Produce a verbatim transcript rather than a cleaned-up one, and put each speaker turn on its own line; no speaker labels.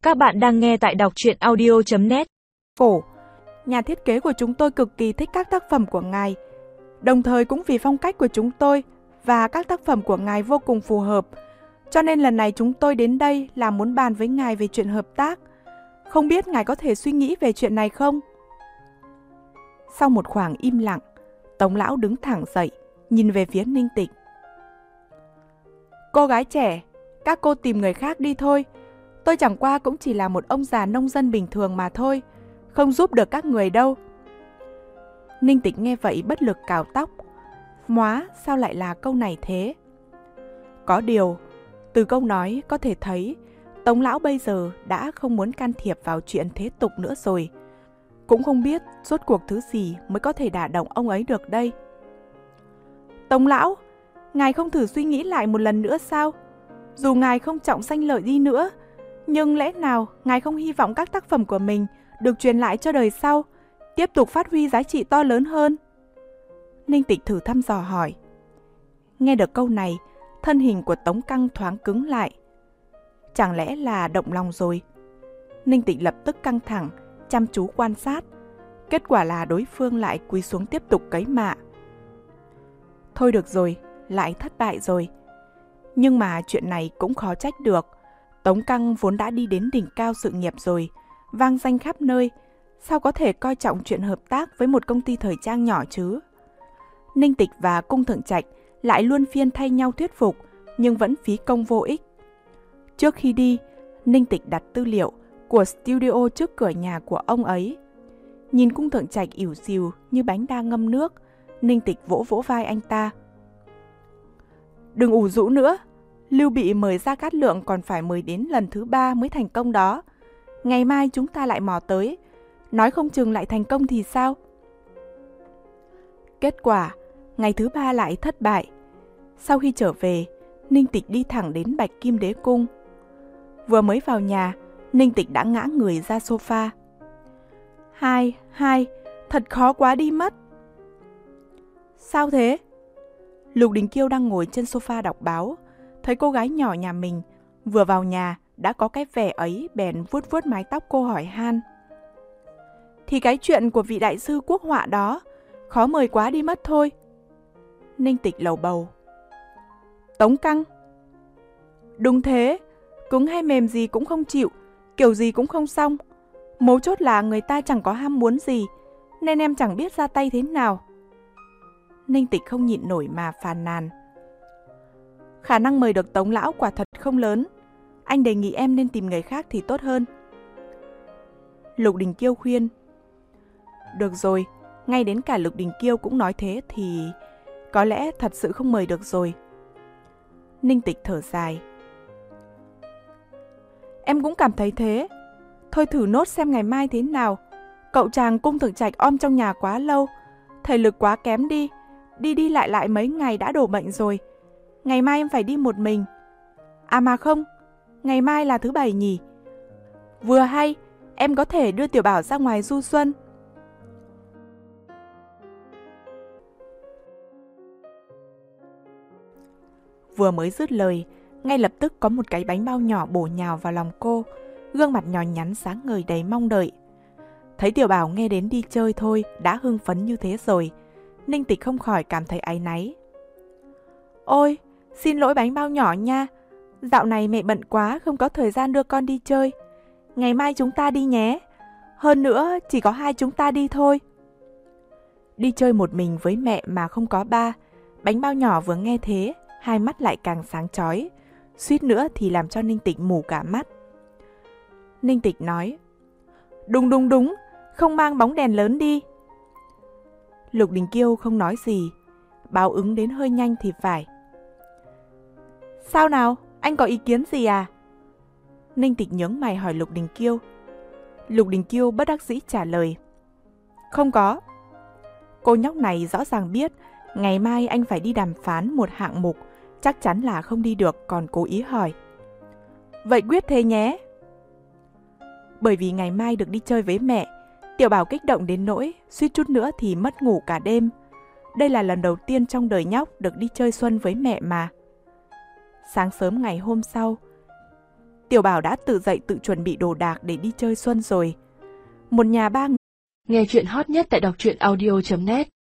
Các bạn đang nghe tại đọc truyện audio chấm net.
Phổ, nhà thiết kế của chúng tôi cực kỳ thích các tác phẩm của ngài. Đồng thời cũng vì phong cách của chúng tôi và các tác phẩm của ngài vô cùng phù hợp. Cho nên lần này chúng tôi đến đây là muốn bàn với ngài về chuyện hợp tác. Không biết ngài có thể suy nghĩ về chuyện này không? Sau một khoảng im lặng, Tống lão đứng thẳng dậy, nhìn về phía Ninh Tịch. Cô gái trẻ, các cô tìm người khác đi thôi. Tôi chẳng qua cũng chỉ là một ông già nông dân bình thường mà thôi, không giúp được các người đâu. Ninh Tịch nghe vậy bất lực cào tóc. Móa, sao lại là câu này thế? Có điều, từ câu nói có thể thấy Tống lão bây giờ đã không muốn can thiệp vào chuyện thế tục nữa rồi. Cũng không biết rốt cuộc thứ gì mới có thể đả động ông ấy được đây. Tống lão, ngài không thử suy nghĩ lại một lần nữa sao? Dù ngài không trọng danh lợi đi nữa, nhưng lẽ nào ngài không hy vọng các tác phẩm của mình được truyền lại cho đời sau, tiếp tục phát huy giá trị to lớn hơn? Ninh Tịch thử thăm dò hỏi. Nghe được câu này, thân hình của Tống Căng thoáng cứng lại. Chẳng lẽ là động lòng rồi? Ninh Tịch lập tức căng thẳng, chăm chú quan sát. Kết quả là đối phương lại cúi xuống tiếp tục cấy mạ. Thôi được rồi, lại thất bại rồi. Nhưng mà chuyện này cũng khó trách được. Tống Căng vốn đã đi đến đỉnh cao sự nghiệp rồi, vang danh khắp nơi, sao có thể coi trọng chuyện hợp tác với một công ty thời trang nhỏ chứ? Ninh Tịch và Cung Thượng Trạch lại luôn phiên thay nhau thuyết phục, nhưng vẫn phí công vô ích. Trước khi đi, Ninh Tịch đặt tư liệu của studio trước cửa nhà của ông ấy. Nhìn Cung Thượng Trạch ỉu xìu như bánh đa ngâm nước, Ninh Tịch vỗ vỗ vai anh ta. Đừng ủ rũ nữa, Lưu Bị mời Gia Cát Lượng còn phải mời đến lần thứ ba mới thành công đó. Ngày mai chúng ta lại mò tới, nói không chừng lại thành công thì sao? Kết quả, ngày thứ ba lại thất bại. Sau khi trở về, Ninh Tịch đi thẳng đến Bạch Kim Đế Cung. Vừa mới vào nhà, Ninh Tịch đã ngã người ra sofa. Hai, hai, thật khó quá đi mất. Sao thế? Lục Đình Kiêu đang ngồi trên sofa đọc báo, thấy cô gái nhỏ nhà mình vừa vào nhà đã có cái vẻ ấy, bèn vuốt vuốt mái tóc cô hỏi han. Thì cái chuyện của vị đại sư quốc họa đó, khó mời quá đi mất thôi. Ninh Tịch lầu bầu. Tống Căng. Đúng thế, cứng hay mềm gì cũng không chịu, kiểu gì cũng không xong. Mấu chốt là người ta chẳng có ham muốn gì, nên em chẳng biết ra tay thế nào. Ninh Tịch không nhịn nổi mà phàn nàn. Khả năng mời được Tống lão quả thật không lớn. Anh đề nghị em nên tìm người khác thì tốt hơn. Lục Đình Kiêu khuyên. Được rồi, ngay đến cả Lục Đình Kiêu cũng nói thế thì có lẽ thật sự không mời được rồi. Ninh Tịch thở dài. Em cũng cảm thấy thế. Thôi thử nốt xem ngày mai thế nào. Cậu chàng Cung Thượng Trạch om trong nhà quá lâu, thể lực quá kém đi. Đi đi lại lại mấy ngày đã đổ bệnh rồi. Ngày mai em phải đi một mình. À mà không, ngày mai là thứ bảy nhỉ? Vừa hay, em có thể đưa Tiểu Bảo ra ngoài du xuân. Vừa mới dứt lời, ngay lập tức có một cái bánh bao nhỏ bổ nhào vào lòng cô, gương mặt nhỏ nhắn sáng ngời đầy mong đợi. Thấy Tiểu Bảo nghe đến đi chơi thôi đã hưng phấn như thế rồi, Ninh Tịch không khỏi cảm thấy áy náy. Ôi, xin lỗi bánh bao nhỏ nha, dạo này mẹ bận quá không có thời gian đưa con đi chơi. Ngày mai chúng ta đi nhé, hơn nữa chỉ có hai chúng ta đi thôi. Đi chơi một mình với mẹ mà không có ba, bánh bao nhỏ vừa nghe thế, hai mắt lại càng sáng chói, suýt nữa thì làm cho Ninh Tịch mù cả mắt. Ninh Tịch nói, đúng đúng đúng, không mang bóng đèn lớn đi. Lục Đình Kiêu không nói gì, báo ứng đến hơi nhanh thì phải. Sao nào, anh có ý kiến gì à? Ninh Tịch nhướng mày hỏi Lục Đình Kiêu. Lục Đình Kiêu bất đắc dĩ trả lời. Không có. Cô nhóc này rõ ràng biết ngày mai anh phải đi đàm phán một hạng mục, chắc chắn là không đi được, còn cố ý hỏi. Vậy quyết thế nhé. Bởi vì ngày mai được đi chơi với mẹ, Tiểu Bảo kích động đến nỗi suýt chút nữa thì mất ngủ cả đêm. Đây là lần đầu tiên trong đời nhóc được đi chơi xuân với mẹ mà. Sáng sớm ngày hôm sau, Tiểu Bảo đã tự dậy tự chuẩn bị đồ đạc để đi chơi xuân rồi. Một nhà ba người.
Nghe chuyện hot nhất tại đọc truyện audio chấm net